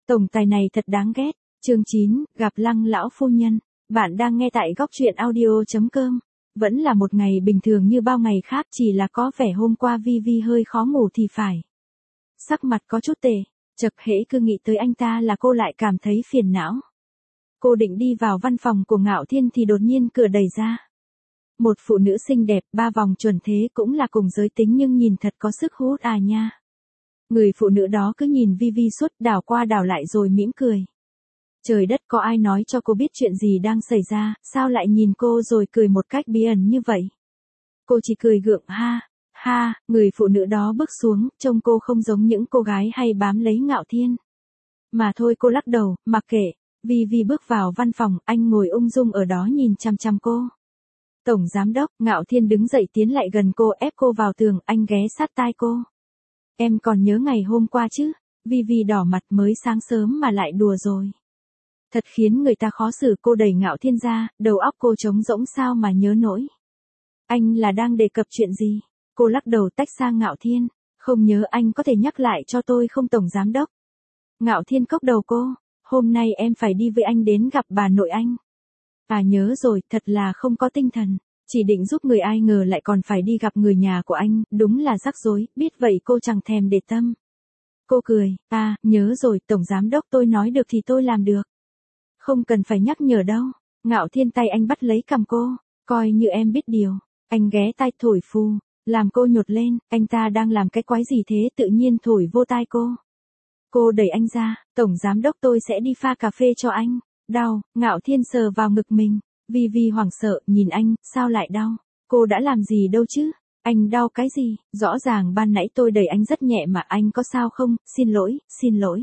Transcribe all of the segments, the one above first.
Tổng tài này thật đáng ghét. Chương 9, gặp Lăng lão phu nhân. Bạn đang nghe tại góc truyện audio.com. Vẫn là một ngày bình thường như bao ngày khác, chỉ là có vẻ hôm qua Vi hơi khó ngủ thì phải. Sắc mặt có chút tệ, chợt hễ cứ nghĩ tới anh ta là cô lại cảm thấy phiền não. Cô định đi vào văn phòng của Ngạo Thiên thì đột nhiên cửa đẩy ra. Một phụ nữ xinh đẹp, 3 vòng chuẩn thế, cũng là cùng giới tính nhưng nhìn thật có sức hút à nha. Người phụ nữ đó cứ nhìn Vi suốt, đảo qua đảo lại rồi mỉm cười. Trời đất, có ai nói cho cô biết chuyện gì đang xảy ra, sao lại nhìn cô rồi cười một cách bí ẩn như vậy? Cô chỉ cười gượng ha, ha, người phụ nữ đó bước xuống, trông cô không giống những cô gái hay bám lấy Ngạo Thiên. Mà thôi, cô lắc đầu, mặc kệ. Vi bước vào văn phòng, anh ngồi ung dung ở đó nhìn chăm chăm cô. Tổng giám đốc. Ngạo Thiên đứng dậy tiến lại gần cô, ép cô vào tường, anh ghé sát tai cô. Em còn nhớ ngày hôm qua chứ? Vi đỏ mặt, mới sáng sớm mà lại đùa rồi. Thật khiến người ta khó xử. Cô đẩy Ngạo Thiên ra, đầu óc cô trống rỗng, sao mà nhớ nổi. Anh là đang đề cập chuyện gì? Cô lắc đầu tách sang Ngạo Thiên. Không nhớ, anh có thể nhắc lại cho tôi không tổng giám đốc? Ngạo Thiên cốc đầu cô. Hôm nay em phải đi với anh đến gặp bà nội anh. À nhớ rồi, thật là không có tinh thần. Chỉ định giúp người, ai ngờ lại còn phải đi gặp người nhà của anh, đúng là rắc rối, biết vậy cô chẳng thèm để tâm. Cô cười, à, nhớ rồi, tổng giám đốc, tôi nói được thì tôi làm được. Không cần phải nhắc nhở đâu. Ngạo Thiên tay anh bắt lấy cằm cô, coi như em biết điều. Anh ghé tai thổi phù, làm cô nhột lên, anh ta đang làm cái quái gì thế, tự nhiên thổi vô tai cô. Cô đẩy anh ra, tổng giám đốc, tôi sẽ đi pha cà phê cho anh. Đau. Ngạo Thiên sờ vào ngực mình. Vi hoảng sợ, nhìn anh, sao lại đau? Cô đã làm gì đâu chứ? Anh đau cái gì? Rõ ràng ban nãy tôi đẩy anh rất nhẹ mà, anh có sao không? Xin lỗi.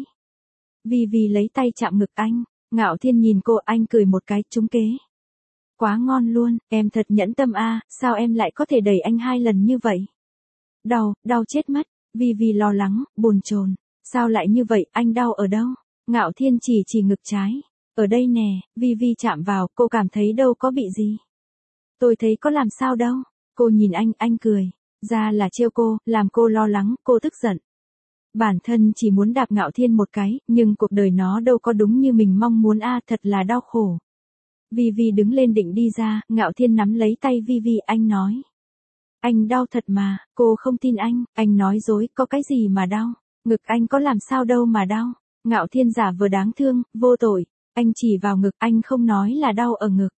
Vi lấy tay chạm ngực anh. Ngạo Thiên nhìn cô, anh cười một cái, trúng kế. Quá ngon luôn, em thật nhẫn tâm a, sao em lại có thể đẩy anh 2 lần như vậy? Đau chết mất. Vi lo lắng, bồn chồn. Sao lại như vậy, anh đau ở đâu? Ngạo Thiên chỉ ngực trái. Ở đây nè. Vi chạm vào, cô cảm thấy đâu có bị gì. Tôi thấy có làm sao đâu. Cô nhìn anh cười. Ra là trêu cô, làm cô lo lắng, cô tức giận. Bản thân chỉ muốn đạp Ngạo Thiên một cái, nhưng cuộc đời nó đâu có đúng như mình mong muốn a, thật là đau khổ. Vi đứng lên định đi ra, Ngạo Thiên nắm lấy tay Vi, anh nói. Anh đau thật mà, cô không tin anh nói dối, có cái gì mà đau, ngực anh có làm sao đâu mà đau. Ngạo Thiên giả vờ đáng thương, vô tội, anh chỉ vào ngực, anh không nói là đau ở ngực.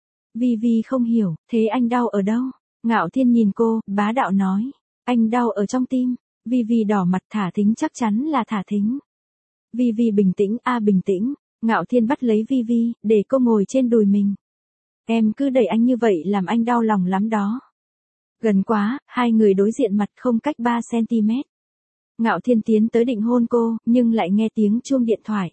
Vi không hiểu, thế anh đau ở đâu? Ngạo Thiên nhìn cô, bá đạo nói, anh đau ở trong tim. Vi đỏ mặt, thả thính, chắc chắn là thả thính. Vi bình tĩnh, bình tĩnh. Ngạo Thiên bắt lấy Vi, để cô ngồi trên đùi mình. Em cứ đẩy anh như vậy làm anh đau lòng lắm đó. Gần quá, hai người đối diện mặt không cách 3 cm. Ngạo Thiên tiến tới định hôn cô, nhưng lại nghe tiếng chuông điện thoại.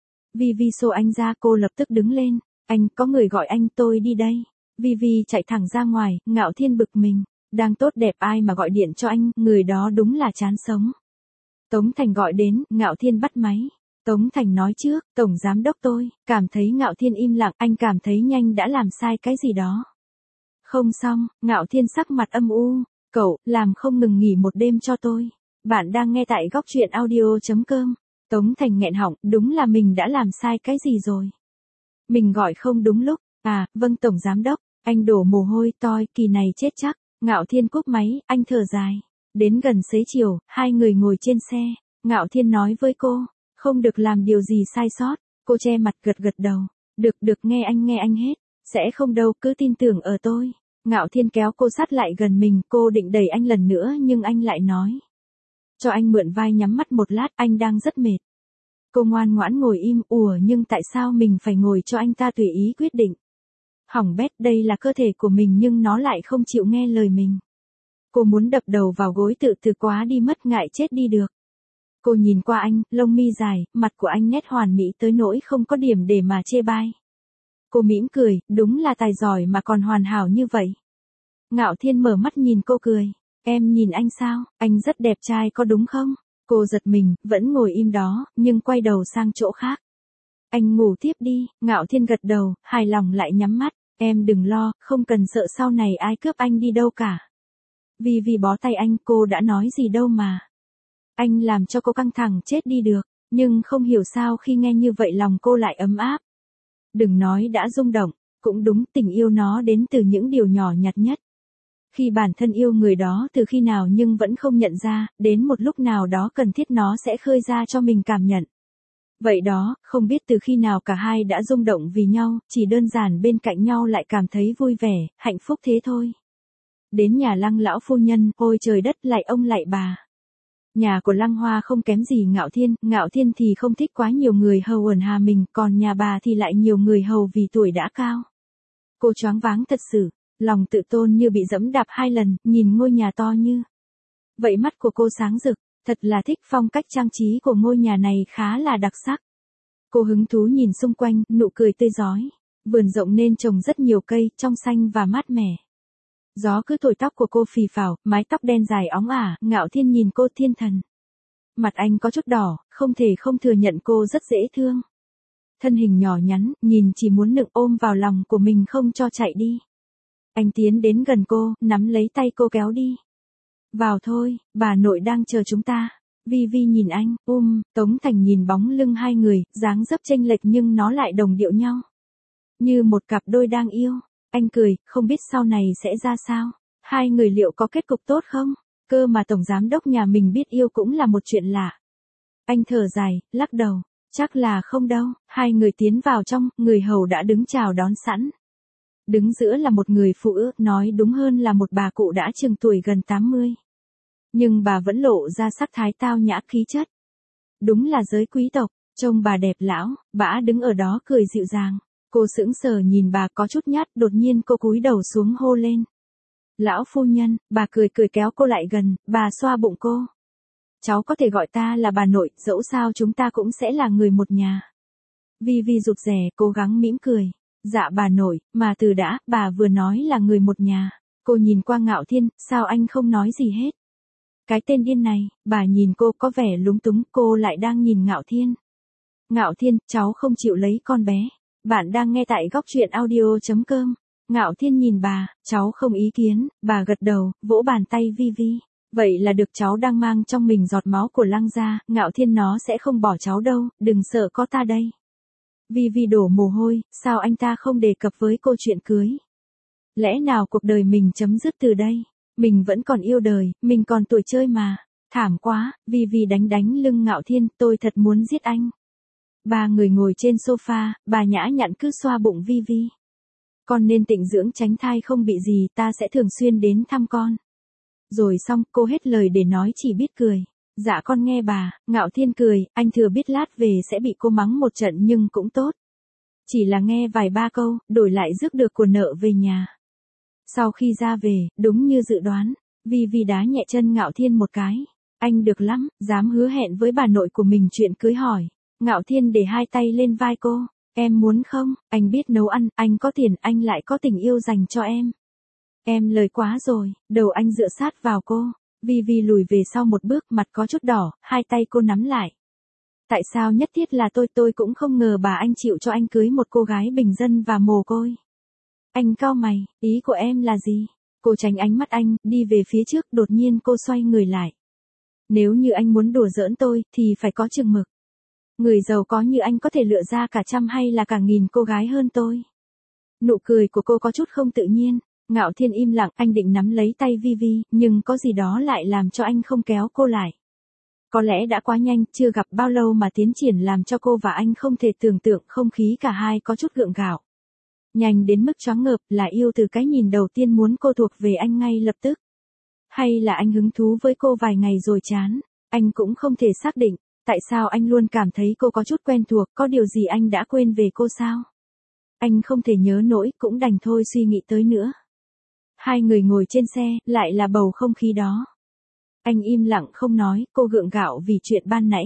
Vi xô anh ra, cô lập tức đứng lên. Anh, có người gọi anh, tôi đi đây. Vi chạy thẳng ra ngoài, Ngạo Thiên bực mình. Đang tốt đẹp ai mà gọi điện cho anh, người đó đúng là chán sống. Tống Thành gọi đến, Ngạo Thiên bắt máy. Tống Thành nói trước, tổng giám đốc tôi, cảm thấy Ngạo Thiên im lặng, anh cảm thấy nhanh đã làm sai cái gì đó. Không xong, Ngạo Thiên sắc mặt âm u, cậu, làm không ngừng nghỉ một đêm cho tôi. Bạn đang nghe tại góc truyện audio.com. Tống Thành nghẹn họng, đúng là mình đã làm sai cái gì rồi. Mình gọi không đúng lúc, à, vâng tổng giám đốc, anh đổ mồ hôi toi, kỳ này chết chắc. Ngạo Thiên cúp máy, anh thở dài. Đến gần xế chiều, hai người ngồi trên xe, Ngạo Thiên nói với cô, không được làm điều gì sai sót. Cô che mặt gật đầu. Được nghe anh hết. Sẽ không đâu, cứ tin tưởng ở tôi. Ngạo Thiên kéo cô sát lại gần mình, cô định đẩy anh lần nữa nhưng anh lại nói. Cho anh mượn vai, nhắm mắt một lát, anh đang rất mệt. Cô ngoan ngoãn ngồi im, nhưng tại sao mình phải ngồi cho anh ta tùy ý quyết định? Hỏng bét, đây là cơ thể của mình nhưng nó lại không chịu nghe lời mình. Cô muốn đập đầu vào gối, tự quá đi mất, ngại chết đi được. Cô nhìn qua anh, lông mi dài, mặt của anh nét hoàn mỹ tới nỗi không có điểm để mà chê bai. Cô mỉm cười, đúng là tài giỏi mà còn hoàn hảo như vậy. Ngạo Thiên mở mắt nhìn cô cười. Em nhìn anh sao, anh rất đẹp trai có đúng không? Cô giật mình, vẫn ngồi im đó, nhưng quay đầu sang chỗ khác. Anh ngủ tiếp đi. Ngạo Thiên gật đầu, hài lòng lại nhắm mắt. Em đừng lo, không cần sợ sau này ai cướp anh đi đâu cả. Vi bó tay anh, cô đã nói gì đâu mà. Anh làm cho cô căng thẳng chết đi được. Nhưng không hiểu sao khi nghe như vậy lòng cô lại ấm áp. Đừng nói đã rung động, cũng đúng, tình yêu nó đến từ những điều nhỏ nhặt nhất. Khi bản thân yêu người đó từ khi nào nhưng vẫn không nhận ra, đến một lúc nào đó cần thiết nó sẽ khơi ra cho mình cảm nhận. Vậy đó, không biết từ khi nào cả hai đã rung động vì nhau, chỉ đơn giản bên cạnh nhau lại cảm thấy vui vẻ, hạnh phúc thế thôi. Đến nhà Lăng lão phu nhân, ôi trời đất lạy ông lạy bà. Nhà của Lăng Hoa không kém gì Ngạo Thiên thì không thích quá nhiều người hầu ẩn hà mình, còn nhà bà thì lại nhiều người hầu vì tuổi đã cao. Cô choáng váng thật sự, lòng tự tôn như bị dẫm đạp 2 lần, nhìn ngôi nhà to như. Vậy mắt của cô sáng rực, thật là thích phong cách trang trí của ngôi nhà này khá là đặc sắc. Cô hứng thú nhìn xung quanh, nụ cười tươi rói. Vườn rộng nên trồng rất nhiều cây, trong xanh và mát mẻ. Gió cứ thổi tóc của cô phì phào, mái tóc đen dài óng ả, Ngạo Thiên nhìn cô thiên thần. Mặt anh có chút đỏ, không thể không thừa nhận cô rất dễ thương. Thân hình nhỏ nhắn, nhìn chỉ muốn nựng ôm vào lòng của mình không cho chạy đi. Anh tiến đến gần cô, nắm lấy tay cô kéo đi. Vào thôi, bà nội đang chờ chúng ta. Vi Vi nhìn anh, Tống Thành nhìn bóng lưng hai người, dáng dấp chênh lệch nhưng nó lại đồng điệu nhau. Như một cặp đôi đang yêu. Anh cười, không biết sau này sẽ ra sao. Hai người liệu có kết cục tốt không? Cơ mà tổng giám đốc nhà mình biết yêu cũng là một chuyện lạ. Anh thở dài, lắc đầu. Chắc là không đâu. Hai người tiến vào trong, người hầu đã đứng chào đón sẵn. Đứng giữa là một người phụ nữ, nói đúng hơn là một bà cụ đã chừng tuổi gần 80. Nhưng bà vẫn lộ ra sắc thái tao nhã khí chất. Đúng là giới quý tộc, trông bà đẹp lão, bà đứng ở đó cười dịu dàng. Cô sững sờ nhìn bà có chút nhát, đột nhiên cô cúi đầu xuống hô lên. Lão phu nhân, bà cười kéo cô lại gần, bà xoa bụng cô. Cháu có thể gọi ta là bà nội, dẫu sao chúng ta cũng sẽ là người một nhà. Vi Vi rụt rè, cố gắng mỉm cười. Dạ bà nội, mà từ đã, bà vừa nói là người một nhà. Cô nhìn qua Ngạo Thiên, sao anh không nói gì hết? Cái tên điên này, bà nhìn cô có vẻ lúng túng, cô lại đang nhìn Ngạo Thiên. Ngạo Thiên, cháu không chịu lấy con bé. Bạn đang nghe tại góc truyện audio.com. Ngạo Thiên nhìn bà, cháu không ý kiến, bà gật đầu, vỗ bàn tay Vi Vi. Vậy là được, cháu đang mang trong mình giọt máu của Lăng gia, Ngạo Thiên nó sẽ không bỏ cháu đâu, đừng sợ, có ta đây. Vi Vi đổ mồ hôi, sao anh ta không đề cập với cô chuyện cưới? Lẽ nào cuộc đời mình chấm dứt từ đây? Mình vẫn còn yêu đời, mình còn tuổi chơi mà. Thảm quá, Vi Vi đánh lưng Ngạo Thiên, tôi thật muốn giết anh. Ba người ngồi trên sofa, bà nhã nhặn cứ xoa bụng Vi Vi. Con nên tịnh dưỡng tránh thai không bị gì, ta sẽ thường xuyên đến thăm con. Rồi xong, cô hết lời để nói chỉ biết cười. Dạ con nghe bà. Ngạo Thiên cười, anh thừa biết lát về sẽ bị cô mắng một trận nhưng cũng tốt. Chỉ là nghe vài ba câu, đổi lại rước được của nợ về nhà. Sau khi ra về, đúng như dự đoán, Vi Vi đá nhẹ chân Ngạo Thiên một cái. Anh được lắm, dám hứa hẹn với bà nội của mình chuyện cưới hỏi. Ngạo Thiên để hai tay lên vai cô. Em muốn không? Anh biết nấu ăn, anh có tiền, anh lại có tình yêu dành cho em. Em lời quá rồi, đầu anh dựa sát vào cô. Vi Vi lùi về sau một bước, mặt có chút đỏ, hai tay cô nắm lại. Tại sao nhất thiết là tôi cũng không ngờ bà anh chịu cho anh cưới một cô gái bình dân và mồ côi. Anh cau mày, ý của em là gì? Cô tránh ánh mắt anh, đi về phía trước, đột nhiên cô xoay người lại. Nếu như anh muốn đùa giỡn tôi, thì phải có chừng mực. Người giàu có như anh có thể lựa ra cả trăm hay là cả nghìn cô gái hơn tôi. Nụ cười của cô có chút không tự nhiên. Ngạo Thiên im lặng, anh định nắm lấy tay Vi Vi, nhưng có gì đó lại làm cho anh không kéo cô lại. Có lẽ đã quá nhanh, chưa gặp bao lâu mà tiến triển làm cho cô và anh không thể tưởng tượng, không khí cả hai có chút gượng gạo. Nhanh đến mức choáng ngợp, là yêu từ cái nhìn đầu tiên muốn cô thuộc về anh ngay lập tức. Hay là anh hứng thú với cô vài ngày rồi chán, anh cũng không thể xác định. Tại sao anh luôn cảm thấy cô có chút quen thuộc, có điều gì anh đã quên về cô sao? Anh không thể nhớ nổi, cũng đành thôi suy nghĩ tới nữa. Hai người ngồi trên xe, lại là bầu không khí đó. Anh im lặng không nói, cô gượng gạo vì chuyện ban nãy.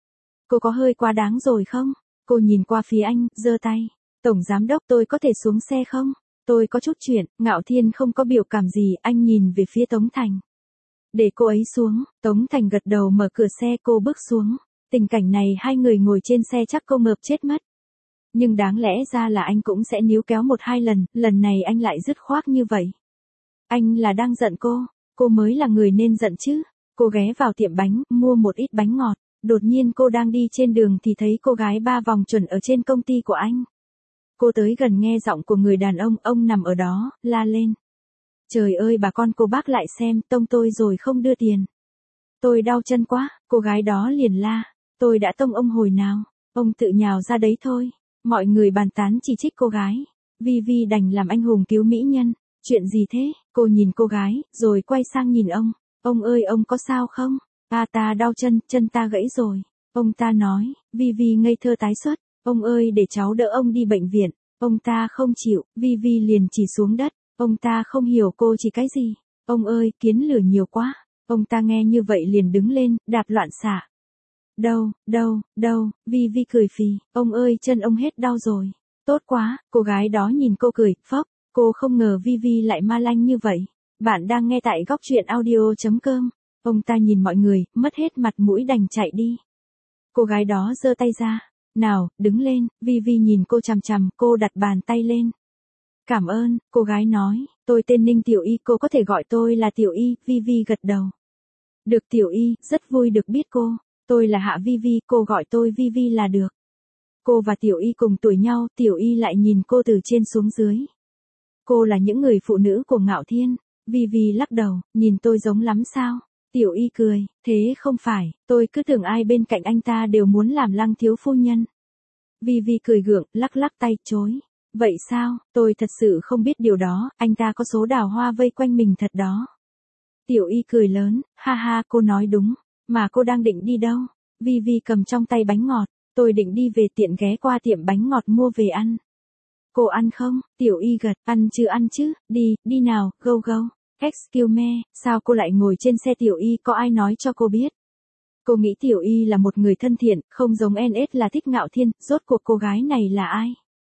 Cô có hơi quá đáng rồi không? Cô nhìn qua phía anh, giơ tay. Tổng giám đốc, tôi có thể xuống xe không? Tôi có chút chuyện. Ngạo Thiên không có biểu cảm gì, anh nhìn về phía Tống Thành. Để cô ấy xuống. Tống Thành gật đầu mở cửa xe, cô bước xuống. Tình cảnh này hai người ngồi trên xe chắc cô ngợp chết mất. Nhưng đáng lẽ ra là anh cũng sẽ níu kéo một hai lần, lần này anh lại dứt khoát như vậy. Anh là đang giận cô mới là người nên giận chứ. Cô ghé vào tiệm bánh, mua một ít bánh ngọt. Đột nhiên cô đang đi trên đường thì thấy cô gái 3 vòng chuẩn ở trên công ty của anh. Cô tới gần nghe giọng của người đàn ông nằm ở đó, la lên. Trời ơi bà con cô bác lại xem, tông tôi rồi không đưa tiền. Tôi đau chân quá, cô gái đó liền la. Tôi đã tông ông hồi nào, ông tự nhào ra đấy thôi. Mọi người bàn tán chỉ trích cô gái. Vi đành làm anh hùng cứu mỹ nhân. Chuyện gì thế? Cô nhìn cô gái, rồi quay sang nhìn ông. Ông ơi ông có sao không? Ta đau chân ta gãy rồi. Ông ta nói, Vi ngây thơ tái xuất. Ông ơi để cháu đỡ ông đi bệnh viện. Ông ta không chịu, Vi liền chỉ xuống đất. Ông ta không hiểu cô chỉ cái gì. Ông ơi kiến lửa nhiều quá. Ông ta nghe như vậy liền đứng lên, đạp loạn xạ. Đâu, Vi cười phì. Ông ơi chân ông hết đau rồi. Tốt quá, cô gái đó nhìn cô cười, phốc. Cô không ngờ Vi lại ma lanh như vậy. Bạn đang nghe tại góc truyện audio.com. Ông ta nhìn mọi người, mất hết mặt mũi đành chạy đi. Cô gái đó giơ tay ra. Nào, đứng lên, Vi nhìn cô chằm chằm, cô đặt bàn tay lên. Cảm ơn, cô gái nói, tôi tên Ninh Tiểu Y, cô có thể gọi tôi là Tiểu Y, Vi gật đầu. Được Tiểu Y, rất vui được biết cô. Tôi là Hạ Vi, cô gọi tôi Vi là được. Cô và Tiểu Y cùng tuổi nhau, Tiểu Y lại nhìn cô từ trên xuống dưới. Cô là những người phụ nữ của Ngạo Thiên. Vi lắc đầu, nhìn tôi giống lắm sao? Tiểu Y cười, thế không phải, tôi cứ tưởng ai bên cạnh anh ta đều muốn làm Lăng thiếu phu nhân. Vi cười gượng, lắc tay, chối. Vậy sao, tôi thật sự không biết điều đó, anh ta có số đào hoa vây quanh mình thật đó. Tiểu Y cười lớn, ha cô nói đúng, mà cô đang định đi đâu? Vi cầm trong tay bánh ngọt, tôi định đi về tiện ghé qua tiệm bánh ngọt mua về ăn. Cô ăn không? Tiểu Y gật, ăn chứ, đi nào, go. Excuse me, sao cô lại ngồi trên xe Tiểu Y, có ai nói cho cô biết? Cô nghĩ Tiểu Y là một người thân thiện, không giống NS là thích Ngạo Thiên, rốt cuộc cô gái này là ai?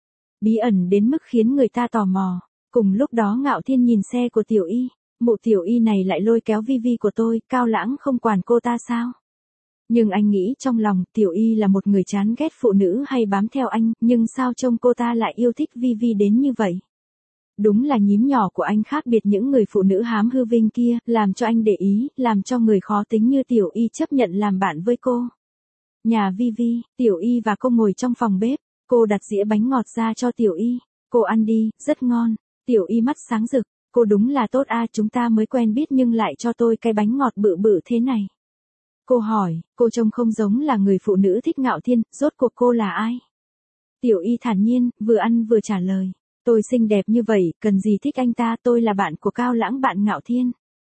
Bí ẩn đến mức khiến người ta tò mò. Cùng lúc đó Ngạo Thiên nhìn xe của Tiểu Y, mụ Tiểu Y này lại lôi kéo Vi của tôi, Cao Lãng không quản cô ta sao? Nhưng anh nghĩ trong lòng, Tiểu Y là một người chán ghét phụ nữ hay bám theo anh, nhưng sao trông cô ta lại yêu thích Vi đến như vậy? Đúng là nhím nhỏ của anh khác biệt những người phụ nữ hám hư vinh kia, làm cho anh để ý, làm cho người khó tính như Tiểu Y chấp nhận làm bạn với cô. Nhà Vi, Tiểu Y và cô ngồi trong phòng bếp, cô đặt dĩa bánh ngọt ra cho Tiểu Y. Cô ăn đi, rất ngon. Tiểu Y mắt sáng rực, cô đúng là tốt chúng ta mới quen biết nhưng lại cho tôi cái bánh ngọt bự thế này. Cô hỏi, cô trông không giống là người phụ nữ thích Ngạo Thiên, rốt cuộc cô là ai? Tiểu Y thản nhiên, vừa ăn vừa trả lời. Tôi xinh đẹp như vậy, cần gì thích anh ta, tôi là bạn của Cao Lãng, bạn Ngạo Thiên.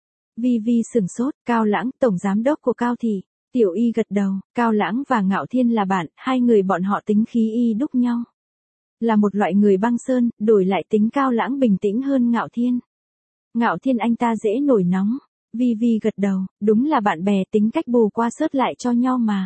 Vi sửng sốt, Cao Lãng, tổng giám đốc của Cao Thị. Tiểu Y gật đầu, Cao Lãng và Ngạo Thiên là bạn, hai người bọn họ tính khí y đúc nhau. Là một loại người băng sơn, đổi lại tính Cao Lãng bình tĩnh hơn Ngạo Thiên. Ngạo Thiên anh ta dễ nổi nóng. Vi gật đầu, đúng là bạn bè tính cách bù qua sớt lại cho nhau mà.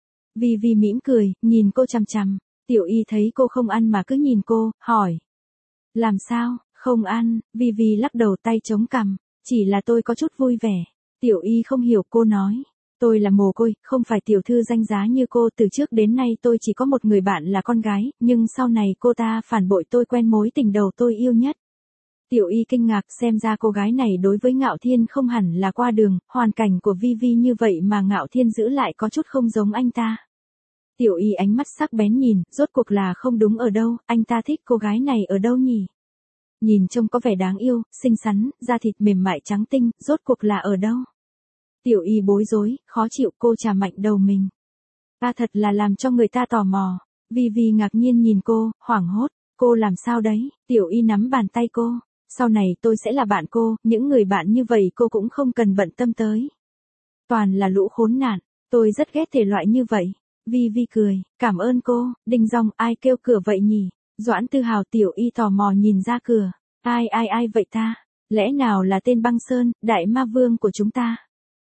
Vi mỉm cười, nhìn cô chằm chằm. Tiểu Y thấy cô không ăn mà cứ nhìn cô, hỏi. Làm sao, không ăn? Vi lắc đầu tay chống cằm. Chỉ là tôi có chút vui vẻ. Tiểu Y không hiểu, cô nói. Tôi là mồ côi, không phải tiểu thư danh giá như cô, từ trước đến nay tôi chỉ có một người bạn là con gái, nhưng sau này cô ta phản bội tôi, quen mối tình đầu tôi yêu nhất. Tiểu Y kinh ngạc, xem ra cô gái này đối với Ngạo Thiên không hẳn là qua đường, hoàn cảnh của Vi như vậy mà Ngạo Thiên giữ lại có chút không giống anh ta. Tiểu Y ánh mắt sắc bén nhìn, rốt cuộc là không đúng ở đâu, anh ta thích cô gái này ở đâu nhỉ? Nhìn trông có vẻ đáng yêu, xinh xắn, da thịt mềm mại trắng tinh, rốt cuộc là ở đâu? Tiểu Y bối rối, khó chịu, cô chà mạnh đầu mình. Thật là làm cho người ta tò mò. Vi ngạc nhiên nhìn cô, hoảng hốt, cô làm sao đấy? Tiểu Y nắm bàn tay cô. Sau này tôi sẽ là bạn cô, những người bạn như vậy cô cũng không cần bận tâm tới. Toàn là lũ khốn nạn, tôi rất ghét thể loại như vậy. Vi cười, cảm ơn cô. Đinh Dòng, ai kêu cửa vậy nhỉ? Doãn Tư Hào. Tiểu Y tò mò nhìn ra cửa. Ai vậy ta? Lẽ nào là tên Băng Sơn, đại ma vương của chúng ta?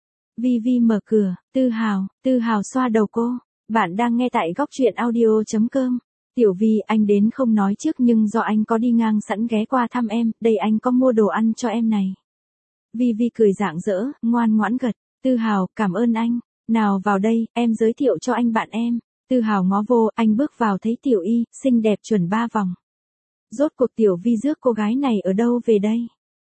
Vi mở cửa, Tư Hào xoa đầu cô. Bạn đang nghe tại góc truyện audio.com. Tiểu Vi, anh đến không nói trước nhưng do anh có đi ngang sẵn ghé qua thăm em, đây anh có mua đồ ăn cho em này. Vi cười rạng rỡ, ngoan ngoãn gật. Tư Hào, cảm ơn anh. Nào vào đây, em giới thiệu cho anh bạn em. Tư Hào ngó vô, anh bước vào thấy Tiểu Y, xinh đẹp chuẩn 3 vòng. Rốt cuộc Tiểu Vi rước cô gái này ở đâu về đây?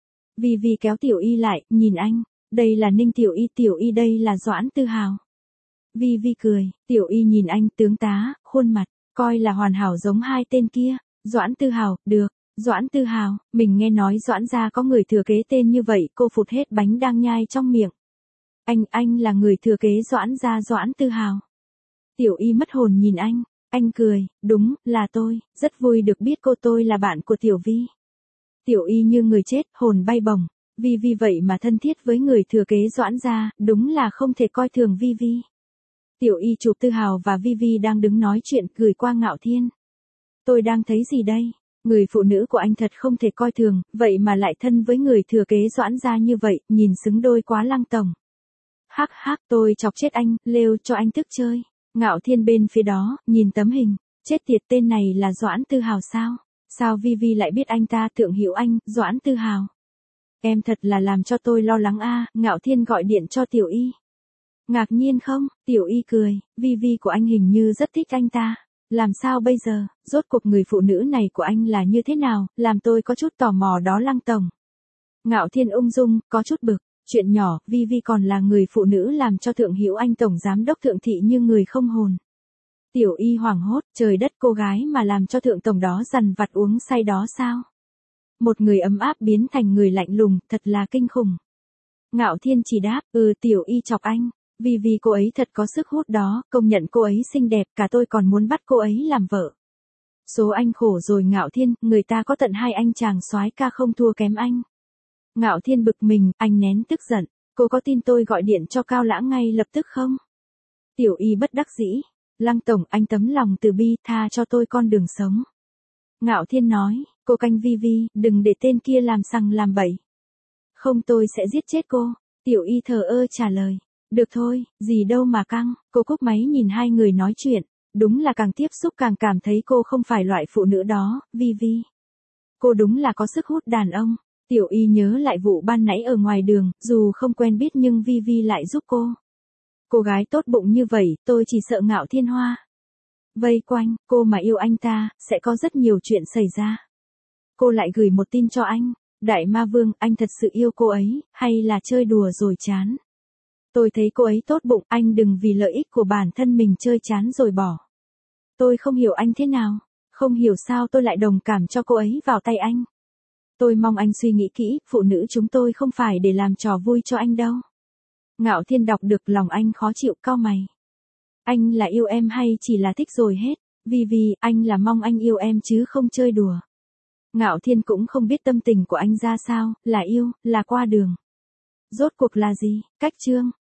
Vi kéo Tiểu Y lại, nhìn anh. Đây là Ninh Tiểu Y đây là Doãn Tư Hào. Vi Vi cười, Tiểu Y nhìn anh tướng tá, khuôn mặt, coi là hoàn hảo giống hai tên kia. Doãn Tư Hào, được, Doãn Tư Hào, mình nghe nói Doãn gia có người thừa kế tên như vậy, cô phụt hết bánh đang nhai trong miệng. Anh là người thừa kế Doãn gia Doãn Tư Hào. Tiểu Y mất hồn nhìn anh cười, đúng, là tôi, rất vui được biết tôi là bạn của Tiểu Vi. Tiểu Y như người chết, hồn bay bổng, Vi Vi vậy mà thân thiết với người thừa kế Doãn gia, đúng là không thể coi thường Vi Vi. Tiểu Y chụp Tư Hào và Vi Vi đang đứng nói chuyện gửi qua Ngạo Thiên. Tôi đang thấy gì đây? Người phụ nữ của anh thật không thể coi thường, vậy mà lại thân với người thừa kế Doãn gia như vậy, nhìn xứng đôi quá Lăng tổng. Hắc hắc, tôi chọc chết anh, lêu cho anh thức chơi. Ngạo Thiên bên phía đó, nhìn tấm hình, chết tiệt, tên này là Doãn Tư Hào sao? Sao Vi Vi lại biết anh ta? Thượng Hiểu Anh, Doãn Tư Hào. Em thật là làm cho tôi lo lắng a. Ngạo Thiên gọi điện cho Tiểu Y. Ngạc nhiên không? Tiểu Y cười, Vi Vi của anh hình như rất thích anh ta. Làm sao bây giờ, rốt cuộc người phụ nữ này của anh là như thế nào, làm tôi có chút tò mò đó Lăng tổng. Ngạo Thiên ung dung, có chút bực, chuyện nhỏ, Vi Vi còn là người phụ nữ làm cho Thượng Hiểu Anh tổng giám đốc Thượng thị như người không hồn. Tiểu Y hoảng hốt, trời đất, cô gái mà làm cho Thượng tổng đó dằn vặt uống say đó sao? Một người ấm áp biến thành người lạnh lùng, thật là kinh khủng. Ngạo Thiên chỉ đáp, Tiểu Y chọc anh. Vì cô ấy thật có sức hút đó, công nhận cô ấy xinh đẹp, cả tôi còn muốn bắt cô ấy làm vợ. Số anh khổ rồi Ngạo Thiên, người ta có tận 2 anh chàng soái ca không thua kém anh. Ngạo Thiên bực mình, anh nén tức giận, cô có tin tôi gọi điện cho Cao Lãng ngay lập tức không? Tiểu Y bất đắc dĩ, Lăng tổng, anh tấm lòng từ bi, tha cho tôi con đường sống. Ngạo Thiên nói, cô canh Vi Vi, đừng để tên kia làm sằng làm bậy. Không, tôi sẽ giết chết cô. Tiểu Y thờ ơ trả lời. Được thôi, gì đâu mà căng. Cô cúp máy nhìn hai người nói chuyện. Đúng là càng tiếp xúc càng cảm thấy cô không phải loại phụ nữ đó, Vi Vi. Cô đúng là có sức hút đàn ông. Tiểu Y nhớ lại vụ ban nãy ở ngoài đường, dù không quen biết nhưng Vi Vi lại giúp cô. Cô gái tốt bụng như vậy, tôi chỉ sợ Ngạo Thiên Hoa vây quanh, cô mà yêu anh ta, sẽ có rất nhiều chuyện xảy ra. Cô lại gửi một tin cho anh. Đại Ma Vương, anh thật sự yêu cô ấy, hay là chơi đùa rồi chán? Tôi thấy cô ấy tốt bụng, anh đừng vì lợi ích của bản thân mình chơi chán rồi bỏ. Tôi không hiểu anh thế nào, không hiểu sao tôi lại đồng cảm cho cô ấy vào tay anh. Tôi mong anh suy nghĩ kỹ, phụ nữ chúng tôi không phải để làm trò vui cho anh đâu. Ngạo Thiên đọc được lòng anh khó chịu, cau mày. Anh là yêu em hay chỉ là thích rồi hết? Vi, anh là mong anh yêu em chứ không chơi đùa. Ngạo Thiên cũng không biết tâm tình của anh ra sao, là yêu, là qua đường. Rốt cuộc là gì? Cách chương.